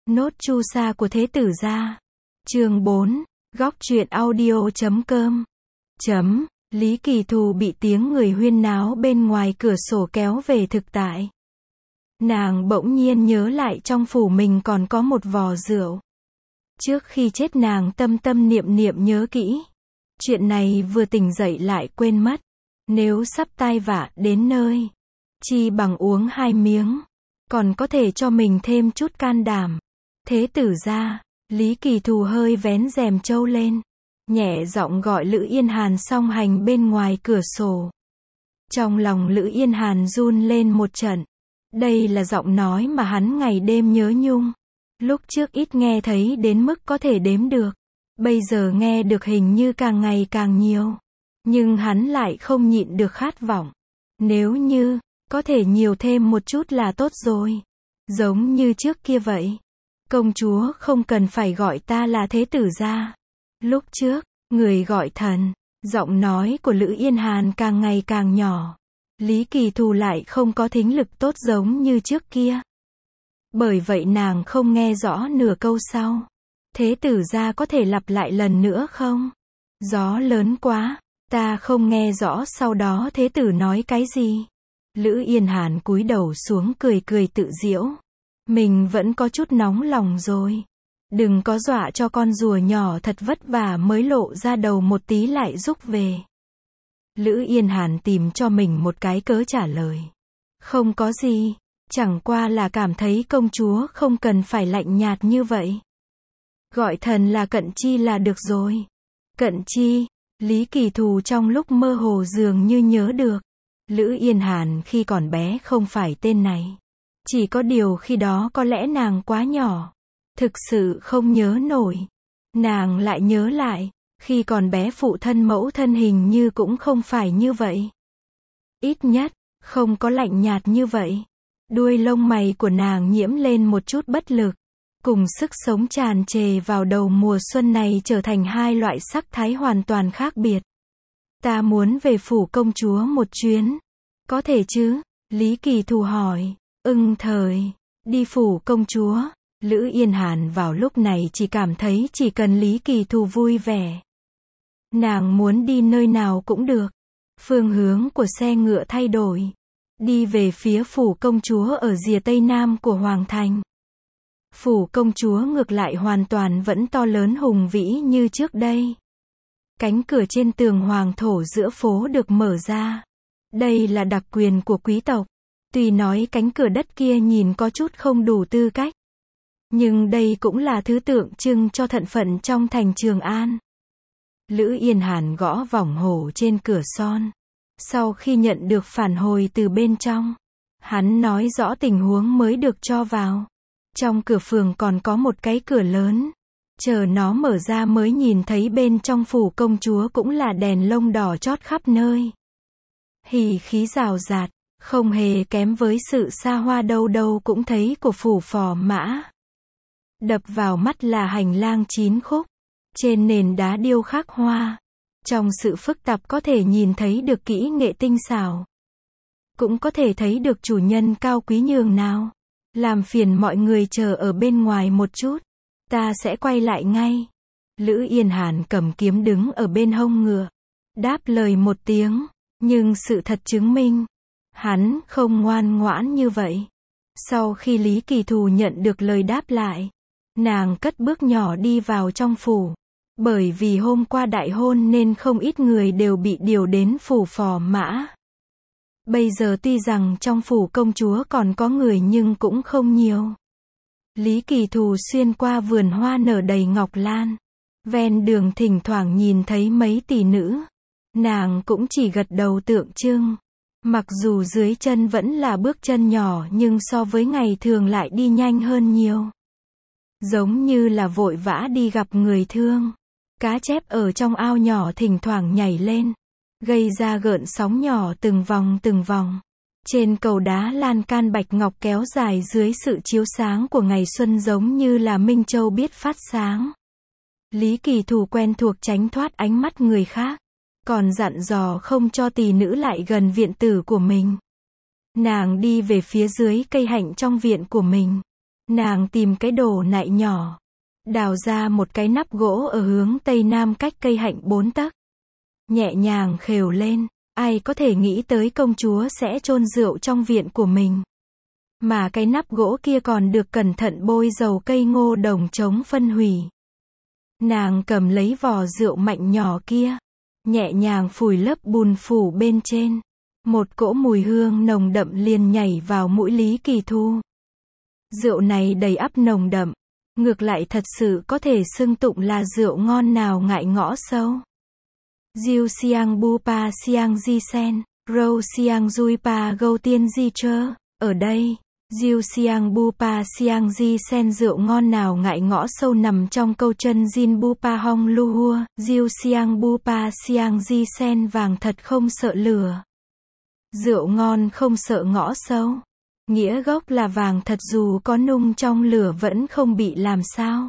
Nốt chu sa của Thế Tử gia. Chương 4, góc truyện audio.com. Lý Kỳ Thù bị tiếng người huyên náo bên ngoài cửa sổ kéo về thực tại. Nàng bỗng nhiên nhớ lại trong phủ mình còn có một vò rượu. Trước khi chết nàng tâm tâm niệm niệm nhớ kỹ. Chuyện này vừa tỉnh dậy lại quên mất. Nếu sắp tai vạ đến nơi, chi bằng uống 2 miếng, còn có thể cho mình thêm chút can đảm. Thế Tử gia. Lý Kỳ Thù hơi vén rèm trâu lên, nhẹ giọng gọi Lữ Yên Hàn song hành bên ngoài cửa sổ. Trong lòng Lữ Yên Hàn run lên một trận. Đây là giọng nói mà hắn ngày đêm nhớ nhung. Lúc trước ít nghe thấy đến mức có thể đếm được. Bây giờ nghe được hình như càng ngày càng nhiều. Nhưng hắn lại không nhịn được khát vọng. Nếu như, có thể nhiều thêm một chút là tốt rồi. Giống như trước kia vậy. Công chúa không cần phải gọi ta là Thế Tử gia. Lúc trước, người gọi thần. Giọng nói của Lữ Yên Hàn càng ngày càng nhỏ. Lý Kỳ Thù lại không có thính lực tốt giống như trước kia. Bởi vậy nàng không nghe rõ nửa câu sau. Thế Tử gia có thể lặp lại lần nữa không? Gió lớn quá, ta không nghe rõ sau đó Thế Tử nói cái gì. Lữ Yên Hàn cúi đầu xuống cười cười tự giễu. Mình vẫn có chút nóng lòng rồi. Đừng có dọa cho con rùa nhỏ thật vất vả mới lộ ra đầu một tí lại rúc về. Lữ Yên Hàn tìm cho mình một cái cớ trả lời. Không có gì, chẳng qua là cảm thấy công chúa không cần phải lạnh nhạt như vậy. Gọi thần là Cận Chi là được rồi. Cận Chi, Lý Kỳ Thù trong lúc mơ hồ dường như nhớ được. Lữ Yên Hàn khi còn bé không phải tên này. Chỉ có điều khi đó có lẽ nàng quá nhỏ. Thực sự không nhớ nổi. Nàng lại nhớ lại. Khi còn bé phụ thân mẫu thân hình như cũng không phải như vậy. Ít nhất, không có lạnh nhạt như vậy. Đuôi lông mày của nàng nhiễm lên một chút bất lực. Cùng sức sống tràn trề vào đầu mùa xuân này trở thành hai loại sắc thái hoàn toàn khác biệt. Ta muốn về phủ công chúa một chuyến. Có thể chứ? Lý Kỳ Thù hỏi. Thời. Đi phủ công chúa. Lữ Yên Hàn vào lúc này chỉ cảm thấy chỉ cần Lý Kỳ Thù vui vẻ. Nàng muốn đi nơi nào cũng được. Phương hướng của xe ngựa thay đổi. Đi về phía phủ công chúa ở rìa tây nam của Hoàng Thành. Phủ công chúa ngược lại hoàn toàn vẫn to lớn hùng vĩ như trước đây. Cánh cửa trên tường hoàng thổ giữa phố được mở ra. Đây là đặc quyền của quý tộc. Tuy nói cánh cửa đất kia nhìn có chút không đủ tư cách. Nhưng đây cũng là thứ tượng trưng cho thân phận trong thành Trường An. Lữ Yên Hàn gõ vòng hổ trên cửa son. Sau khi nhận được phản hồi từ bên trong, hắn nói rõ tình huống mới được cho vào. Trong cửa phường còn có một cái cửa lớn. Chờ nó mở ra mới nhìn thấy bên trong phủ công chúa cũng là đèn lông đỏ chót khắp nơi. Hỉ khí rào rạt, không hề kém với sự xa hoa đâu đâu cũng thấy của phủ Phò Mã. Đập vào mắt là hành lang 9 khúc. Trên nền đá điêu khắc hoa. Trong sự phức tạp có thể nhìn thấy được kỹ nghệ tinh xảo. Cũng có thể thấy được chủ nhân cao quý nhường nào. Làm phiền mọi người chờ ở bên ngoài một chút. Ta sẽ quay lại ngay. Lữ Yên Hàn cầm kiếm đứng ở bên hông ngựa. Đáp lời một tiếng. Nhưng sự thật chứng minh. Hắn không ngoan ngoãn như vậy. Sau khi Lý Kỳ Thù nhận được lời đáp lại. Nàng cất bước nhỏ đi vào trong phủ. Bởi vì hôm qua đại hôn nên không ít người đều bị điều đến phủ Phò Mã. Bây giờ tuy rằng trong phủ công chúa còn có người nhưng cũng không nhiều. Lý Kỳ Thù xuyên qua vườn hoa nở đầy ngọc lan. Ven đường thỉnh thoảng nhìn thấy mấy tỷ nữ. Nàng cũng chỉ gật đầu tượng trưng. Mặc dù dưới chân vẫn là bước chân nhỏ nhưng so với ngày thường lại đi nhanh hơn nhiều. Giống như là vội vã đi gặp người thương. Cá chép ở trong ao nhỏ thỉnh thoảng nhảy lên. Gây ra gợn sóng nhỏ từng vòng từng vòng. Trên cầu đá lan can bạch ngọc kéo dài dưới sự chiếu sáng của ngày xuân giống như là Minh Châu biết phát sáng. Lý Kỳ Thù quen thuộc tránh thoát ánh mắt người khác. Còn dặn dò không cho tỷ nữ lại gần viện tử của mình. Nàng đi về phía dưới cây hạnh trong viện của mình. Nàng tìm cái đồ nại nhỏ, đào ra một cái nắp gỗ ở hướng tây nam cách cây hạnh 4 tấc. Nhẹ nhàng khều lên, ai có thể nghĩ tới công chúa sẽ chôn rượu trong viện của mình. Mà cái nắp gỗ kia còn được cẩn thận bôi dầu cây ngô đồng chống phân hủy. Nàng cầm lấy vò rượu mạnh nhỏ kia, nhẹ nhàng phủi lớp bùn phủ bên trên. Một cỗ mùi hương nồng đậm liền nhảy vào mũi Lý Kỳ Thu. Rượu này đầy ắp nồng đậm, ngược lại thật sự có thể xưng tụng là rượu ngon nào ngại ngõ sâu. Diêu Siang Bu Pa Siang Di Sen, Râu Siang Dui Pa Gâu Tiên Di Chơ. Ở đây, Diêu Siang Bu Pa Siang Di Sen rượu ngon nào ngại ngõ sâu nằm trong câu chân Jin Bu Pa Hong Lu Hua. Diêu Siang Bu Pa Siang Di Sen vàng thật không sợ lửa. Rượu ngon không sợ ngõ sâu. Nghĩa gốc là vàng thật dù có nung trong lửa vẫn không bị làm sao.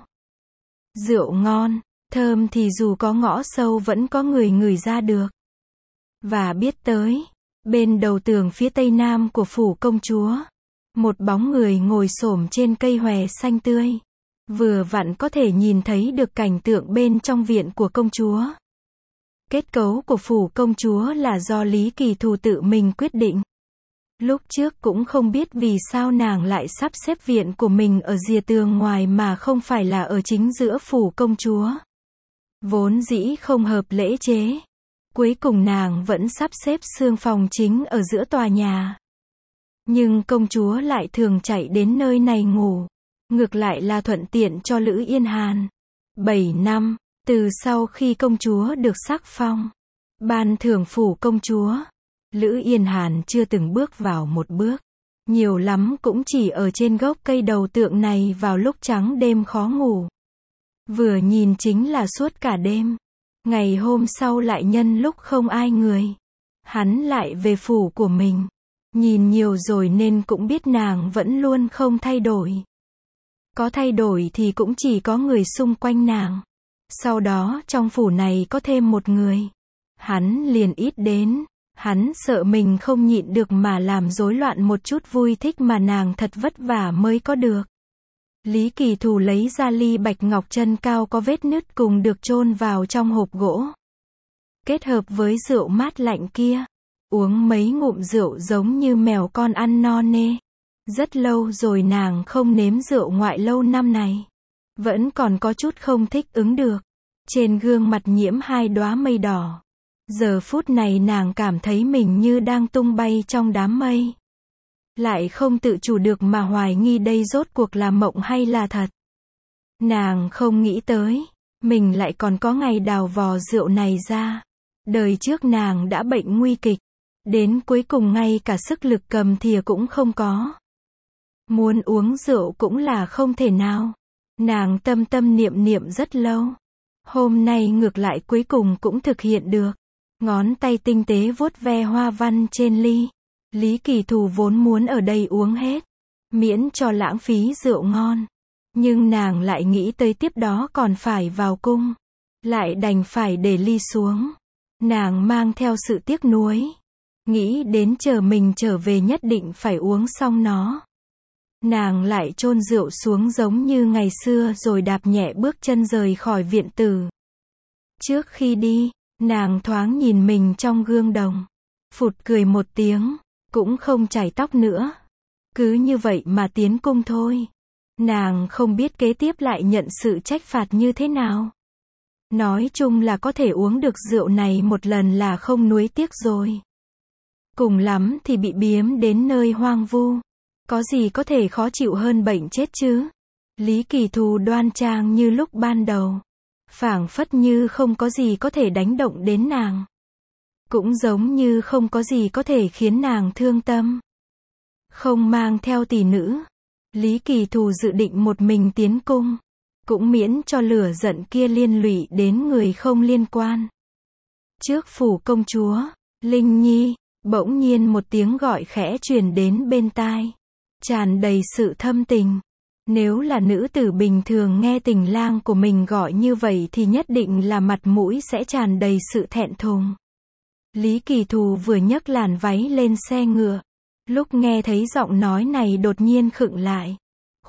Rượu ngon, thơm thì dù có ngõ sâu vẫn có người ngửi ra được. Và biết tới, bên đầu tường phía tây nam của phủ công chúa, một bóng người ngồi xổm trên cây hòe xanh tươi. Vừa vặn có thể nhìn thấy được cảnh tượng bên trong viện của công chúa. Kết cấu của phủ công chúa là do Lý Kỳ Thù tự mình quyết định. Lúc trước cũng không biết vì sao nàng lại sắp xếp viện của mình ở rìa tường ngoài mà không phải là ở chính giữa phủ công chúa. Vốn dĩ không hợp lễ chế. Cuối cùng nàng vẫn sắp xếp xương phòng chính ở giữa tòa nhà. Nhưng công chúa lại thường chạy đến nơi này ngủ. Ngược lại là thuận tiện cho Lữ Yên Hàn. 7 năm, từ sau khi công chúa được sắc phong, ban thưởng phủ công chúa, Lữ Yên Hàn chưa từng bước vào một bước. Nhiều lắm cũng chỉ ở trên gốc cây đầu tượng này vào lúc trắng đêm khó ngủ. Vừa nhìn chính là suốt cả đêm. Ngày hôm sau lại nhân lúc không ai người, hắn lại về phủ của mình. Nhìn nhiều rồi nên cũng biết nàng vẫn luôn không thay đổi. Có thay đổi thì cũng chỉ có người xung quanh nàng. Sau đó trong phủ này có thêm một người. Hắn liền ít đến. Hắn sợ mình không nhịn được mà làm rối loạn một chút vui thích mà nàng thật vất vả mới có được. Lý Kỳ Thù lấy ra ly bạch ngọc chân cao có vết nứt cùng được chôn vào trong hộp gỗ. Kết hợp với rượu mát lạnh kia. Uống mấy ngụm rượu giống như mèo con ăn no nê. Rất lâu rồi nàng không nếm rượu ngoại lâu năm này. Vẫn còn có chút không thích ứng được. Trên gương mặt nhiễm 2 đóa mây đỏ. Giờ phút này nàng cảm thấy mình như đang tung bay trong đám mây. Lại không tự chủ được mà hoài nghi đây rốt cuộc là mộng hay là thật. Nàng không nghĩ tới, mình lại còn có ngày đào vò rượu này ra. Đời trước nàng đã bệnh nguy kịch. Đến cuối cùng ngay cả sức lực cầm thìa cũng không có. Muốn uống rượu cũng là không thể nào. Nàng tâm tâm niệm niệm rất lâu. Hôm nay ngược lại cuối cùng cũng thực hiện được. Ngón tay tinh tế vuốt ve hoa văn trên ly. Lý Kỳ Thù vốn muốn ở đây uống hết, miễn cho lãng phí rượu ngon. Nhưng nàng lại nghĩ tới tiếp đó còn phải vào cung. Lại đành phải để ly xuống. Nàng mang theo sự tiếc nuối. Nghĩ đến chờ mình trở về nhất định phải uống xong nó. Nàng lại chôn rượu xuống giống như ngày xưa rồi đạp nhẹ bước chân rời khỏi viện tử. Trước khi đi, nàng thoáng nhìn mình trong gương đồng. Phụt cười một tiếng, cũng không chải tóc nữa. Cứ như vậy mà tiến cung thôi. Nàng không biết kế tiếp lại nhận sự trách phạt như thế nào. Nói chung là có thể uống được rượu này một lần là không nuối tiếc rồi. Cùng lắm thì bị biếm đến nơi hoang vu. Có gì có thể khó chịu hơn bệnh chết chứ? Lý Kỳ Thù đoan trang như lúc ban đầu. Phảng phất như không có gì có thể đánh động đến nàng. Cũng giống như không có gì có thể khiến nàng thương tâm. Không mang theo tỷ nữ. Lý Kỳ Thù dự định một mình tiến cung. Cũng miễn cho lửa giận kia liên lụy đến người không liên quan. Trước phủ công chúa, Linh Nhi, bỗng nhiên một tiếng gọi khẽ truyền đến bên tai. Tràn đầy sự thâm tình. Nếu là nữ tử bình thường nghe tình lang của mình gọi như vậy thì nhất định là mặt mũi sẽ tràn đầy sự thẹn thùng. Lý Kỳ Thù vừa nhấc làn váy lên xe ngựa. Lúc nghe thấy giọng nói này đột nhiên khựng lại.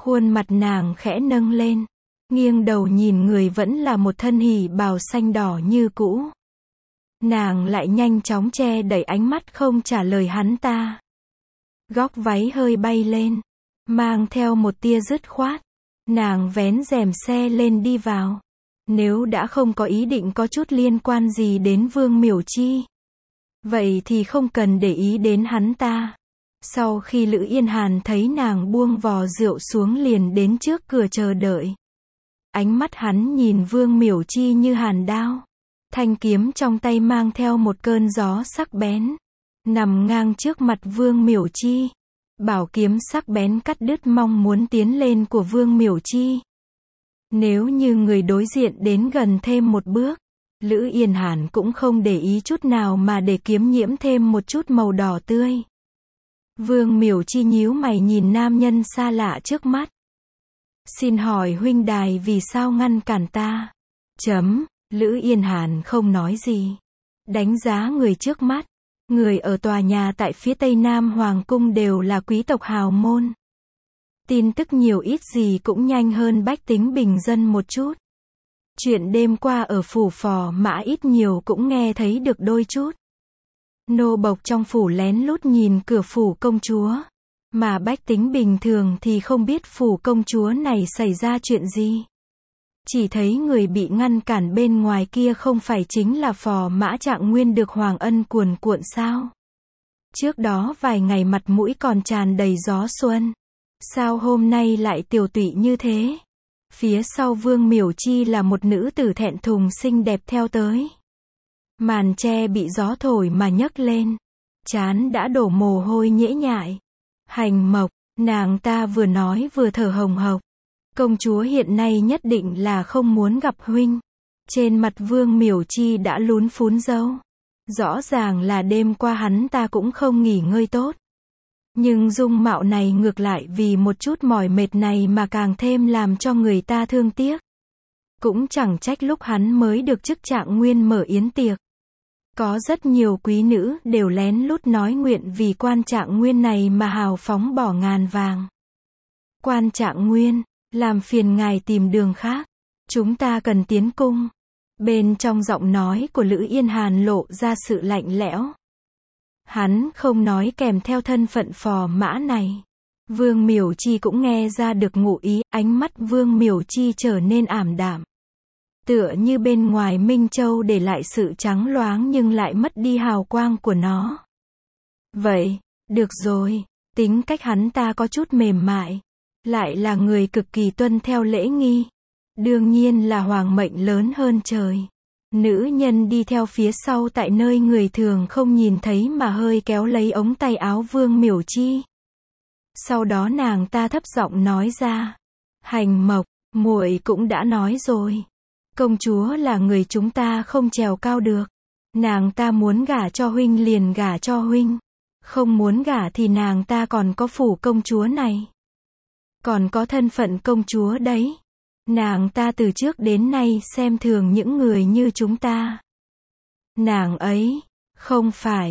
Khuôn mặt nàng khẽ nâng lên, nghiêng đầu nhìn người vẫn là một thân hỉ bào xanh đỏ như cũ. Nàng lại nhanh chóng che đẩy ánh mắt không trả lời hắn ta. Góc váy hơi bay lên, mang theo một tia dứt khoát. Nàng vén rèm xe lên đi vào. Nếu đã không có ý định có chút liên quan gì đến Vương Miểu Chi, vậy thì không cần để ý đến hắn ta. Sau khi Lữ Yên Hàn thấy nàng buông vò rượu xuống liền đến trước cửa chờ đợi. Ánh mắt hắn nhìn Vương Miểu Chi như hàn đao. Thanh kiếm trong tay mang theo một cơn gió sắc bén, nằm ngang trước mặt Vương Miểu Chi. Bảo kiếm sắc bén cắt đứt mong muốn tiến lên của Vương Miểu Chi. Nếu như người đối diện đến gần thêm một bước, Lữ Yên Hàn cũng không để ý chút nào mà để kiếm nhiễm thêm một chút màu đỏ tươi. Vương Miểu Chi nhíu mày nhìn nam nhân xa lạ trước mắt. Xin hỏi huynh đài vì sao ngăn cản ta? Lữ Yên Hàn không nói gì. Đánh giá người trước mắt. Người ở tòa nhà tại phía tây nam Hoàng cung đều là quý tộc hào môn. Tin tức nhiều ít gì cũng nhanh hơn bách tính bình dân một chút. Chuyện đêm qua ở phủ Phò Mã ít nhiều cũng nghe thấy được đôi chút. Nô bộc trong phủ lén lút nhìn cửa phủ công chúa. Mà bách tính bình thường thì không biết phủ công chúa này xảy ra chuyện gì. Chỉ thấy người bị ngăn cản bên ngoài kia không phải chính là Phò Mã Trạng Nguyên được Hoàng Ân cuồn cuộn sao? Trước đó vài ngày mặt mũi còn tràn đầy gió xuân. Sao hôm nay lại tiều tụy như thế? Phía sau Vương Miểu Chi là một nữ tử thẹn thùng xinh đẹp theo tới. Màn che bị gió thổi mà nhấc lên. Trán đã đổ mồ hôi nhễ nhại. Hành Mộc, nàng ta vừa nói vừa thở hồng hộc. Công chúa hiện nay nhất định là không muốn gặp huynh. Trên mặt Vương Miểu Chi đã lún phún râu. Rõ ràng là đêm qua hắn ta cũng không nghỉ ngơi tốt. Nhưng dung mạo này ngược lại vì một chút mỏi mệt này mà càng thêm làm cho người ta thương tiếc. Cũng chẳng trách lúc hắn mới được chức Trạng Nguyên mở yến tiệc. Có rất nhiều quý nữ đều lén lút nói nguyện vì quan Trạng Nguyên này mà hào phóng bỏ ngàn vàng. Quan Trạng Nguyên, làm phiền ngài tìm đường khác. Chúng ta cần tiến cung. Bên trong giọng nói của Lữ Yên Hàn lộ ra sự lạnh lẽo. Hắn không nói kèm theo thân phận Phò Mã này. Vương Miểu Chi cũng nghe ra được ngụ ý, ánh mắt Vương Miểu Chi trở nên ảm đạm. Tựa như bên ngoài Minh Châu để lại sự trắng loáng nhưng lại mất đi hào quang của nó. Vậy, được rồi, tính cách hắn ta có chút mềm mại. Lại là người cực kỳ tuân theo lễ nghi. Đương nhiên là hoàng mệnh lớn hơn trời. Nữ nhân đi theo phía sau tại nơi người thường không nhìn thấy mà hơi kéo lấy ống tay áo Vương Miểu Chi. Sau đó nàng ta thấp giọng nói ra. Hành Mộc, muội cũng đã nói rồi. Công chúa là người chúng ta không trèo cao được. Nàng ta muốn gả cho huynh liền gả cho huynh. Không muốn gả thì nàng ta còn có phủ công chúa này. Còn có thân phận công chúa đấy. Nàng ta từ trước đến nay xem thường những người như chúng ta. Nàng ấy, không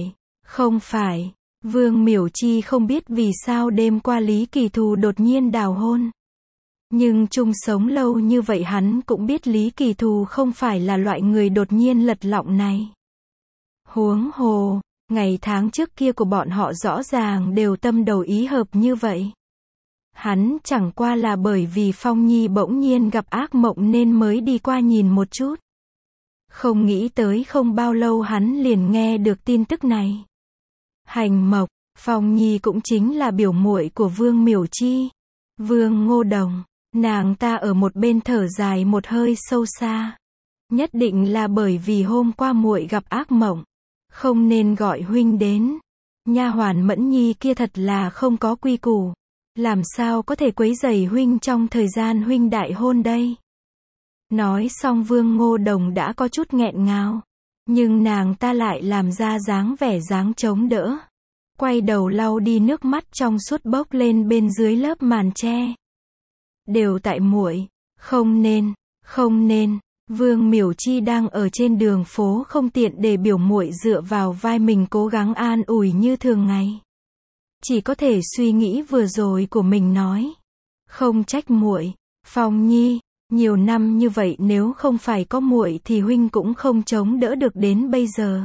phải. Vương Miểu Chi không biết vì sao đêm qua Lý Kỳ Thù đột nhiên đào hôn. Nhưng chung sống lâu như vậy hắn cũng biết Lý Kỳ Thù không phải là loại người đột nhiên lật lọng này. Huống hồ, ngày tháng trước kia của bọn họ rõ ràng đều tâm đầu ý hợp như vậy. Hắn chẳng qua là bởi vì Phong Nhi bỗng nhiên gặp ác mộng nên mới đi qua nhìn một chút. Không nghĩ tới không bao lâu hắn liền nghe được tin tức này. Hành Mộc, Phong Nhi cũng chính là biểu muội của Vương Miểu Chi. Vương Ngô Đồng, nàng ta ở một bên thở dài một hơi sâu xa. Nhất định là bởi vì hôm qua muội gặp ác mộng. Không nên gọi huynh đến. Nha hoàn Mẫn Nhi kia thật là không có quy củ. Làm sao có thể quấy rầy huynh trong thời gian huynh đại hôn đây? Nói xong Vương Ngô Đồng đã có chút nghẹn ngào. Nhưng nàng ta lại làm ra dáng vẻ dáng chống đỡ. Quay đầu lau đi nước mắt trong suốt bốc lên bên dưới lớp màn che. Đều tại muội, không nên. Vương Miểu Chi đang ở trên đường phố không tiện để biểu muội dựa vào vai mình cố gắng an ủi như thường ngày. Chỉ có thể suy nghĩ vừa rồi của mình nói. Không trách muội, Phong Nhi, nhiều năm như vậy nếu không phải có muội thì huynh cũng không chống đỡ được đến bây giờ.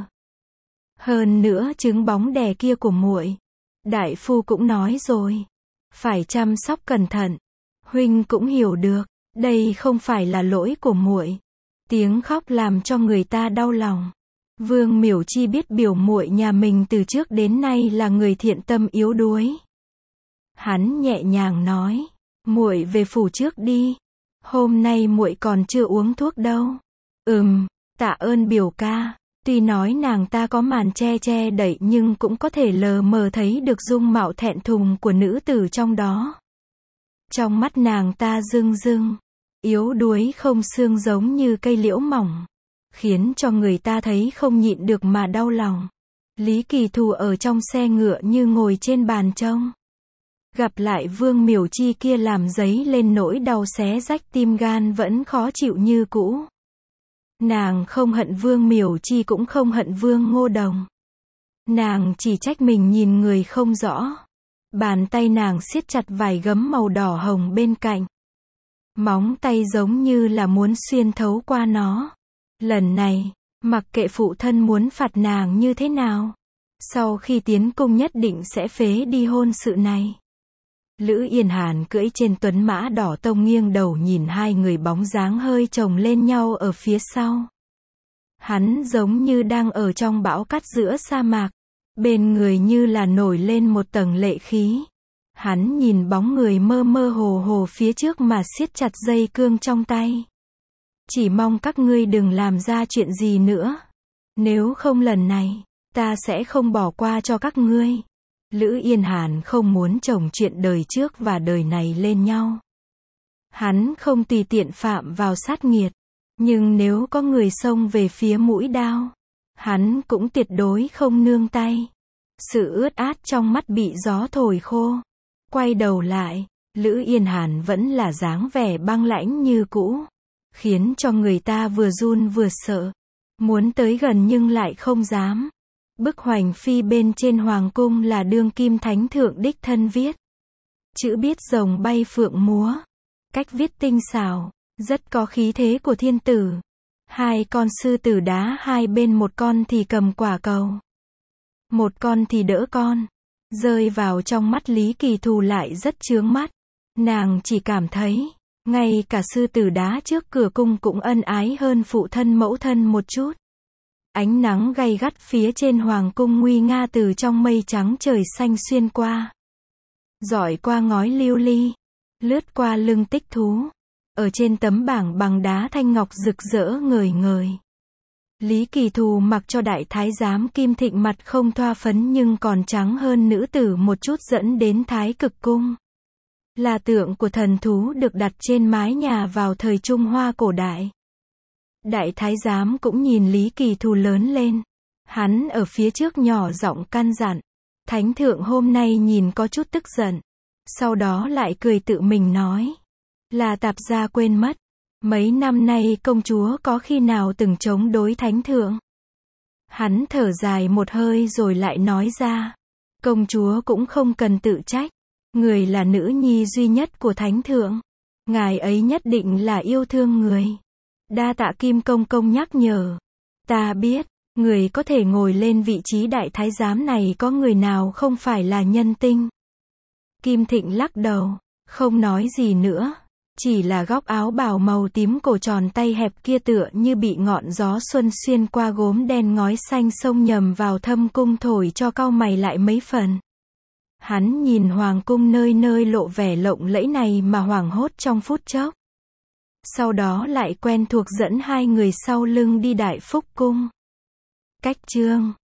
Hơn nữa trứng bóng đè kia của muội, đại phu cũng nói rồi, phải chăm sóc cẩn thận. Huynh cũng hiểu được, đây không phải là lỗi của muội. Tiếng khóc làm cho người ta đau lòng. Vương Miểu Chi biết biểu muội nhà mình từ trước đến nay là người thiện tâm yếu đuối. Hắn nhẹ nhàng nói, muội về phủ trước đi. Hôm nay muội còn chưa uống thuốc đâu. Tạ ơn biểu ca. Tuy nói nàng ta có màn che che đậy nhưng cũng có thể lờ mờ thấy được dung mạo thẹn thùng của nữ tử trong đó. Trong mắt nàng ta rưng rưng, yếu đuối không xương giống như cây liễu mỏng, khiến cho người ta thấy không nhịn được mà đau lòng. Lý Kỳ Thù ở trong xe ngựa như ngồi trên bàn trông. Gặp lại Vương Miểu Chi kia làm dấy lên nỗi đau xé rách tim gan vẫn khó chịu như cũ. Nàng không hận Vương Miểu Chi cũng không hận Vương Ngô Đồng. Nàng chỉ trách mình nhìn người không rõ. Bàn tay nàng siết chặt vài gấm màu đỏ hồng bên cạnh. Móng tay giống như là muốn xuyên thấu qua nó. Lần này, mặc kệ phụ thân muốn phạt nàng như thế nào, sau khi tiến cung nhất định sẽ phế đi hôn sự này. Lữ Yên Hàn cưỡi trên tuấn mã đỏ tông nghiêng đầu nhìn hai người bóng dáng hơi chồng lên nhau ở phía sau. Hắn giống như đang ở trong bão cát giữa sa mạc, bên người như là nổi lên một tầng lệ khí. Hắn nhìn bóng người mơ mơ hồ hồ phía trước mà siết chặt dây cương trong tay. Chỉ mong các ngươi đừng làm ra chuyện gì nữa. Nếu không lần này, ta sẽ không bỏ qua cho các ngươi. Lữ Yên Hàn không muốn chồng chuyện đời trước và đời này lên nhau. Hắn không tùy tiện phạm vào sát nghiệt. Nhưng nếu có người xông về phía mũi đao, hắn cũng tuyệt đối không nương tay. Sự ướt át trong mắt bị gió thổi khô. Quay đầu lại, Lữ Yên Hàn vẫn là dáng vẻ băng lãnh như cũ, khiến cho người ta vừa run vừa sợ. Muốn tới gần nhưng lại không dám. Bức hoành phi bên trên hoàng cung là đương kim thánh thượng đích thân viết. Chữ viết rồng bay phượng múa. Cách viết tinh xảo, rất có khí thế của thiên tử. Hai con sư tử đá hai bên, một con thì cầm quả cầu, một con thì đỡ con. Rơi vào trong mắt Lý Kỳ Thù lại rất chướng mắt. Nàng chỉ cảm thấy, ngay cả sư tử đá trước cửa cung cũng ân ái hơn phụ thân mẫu thân một chút. Ánh nắng gay gắt phía trên hoàng cung nguy nga từ trong mây trắng trời xanh xuyên qua. Dọi qua ngói lưu ly, lướt qua lưng tích thú. Ở trên tấm bảng bằng đá thanh ngọc rực rỡ ngời ngời. Lý Kỳ Thù mặc cho đại thái giám Kim Thịnh mặt không thoa phấn nhưng còn trắng hơn nữ tử một chút dẫn đến Thái Cực Cung. Là tượng của thần thú được đặt trên mái nhà vào thời Trung Hoa cổ đại. Đại thái giám cũng nhìn Lý Kỳ Thù lớn lên. Hắn ở phía trước nhỏ giọng căn dặn. Thánh thượng hôm nay nhìn có chút tức giận. Sau đó lại cười tự mình nói. Là tạp gia quên mất. Mấy năm nay công chúa có khi nào từng chống đối thánh thượng? Hắn thở dài một hơi rồi lại nói ra. Công chúa cũng không cần tự trách. Người là nữ nhi duy nhất của thánh thượng. Ngài ấy nhất định là yêu thương người. Đa tạ Kim công công nhắc nhở. Ta biết, người có thể ngồi lên vị trí đại thái giám này có người nào không phải là nhân tinh. Kim Thịnh lắc đầu, không nói gì nữa. Chỉ là góc áo bào màu tím cổ tròn tay hẹp kia tựa như bị ngọn gió xuân xuyên qua gốm đen ngói xanh xông nhầm vào thâm cung thổi cho cau mày lại mấy phần. Hắn nhìn hoàng cung nơi nơi lộ vẻ lộng lẫy này mà hoảng hốt trong phút chốc. Sau đó lại quen thuộc dẫn hai người sau lưng đi Đại Phúc Cung. Cách chương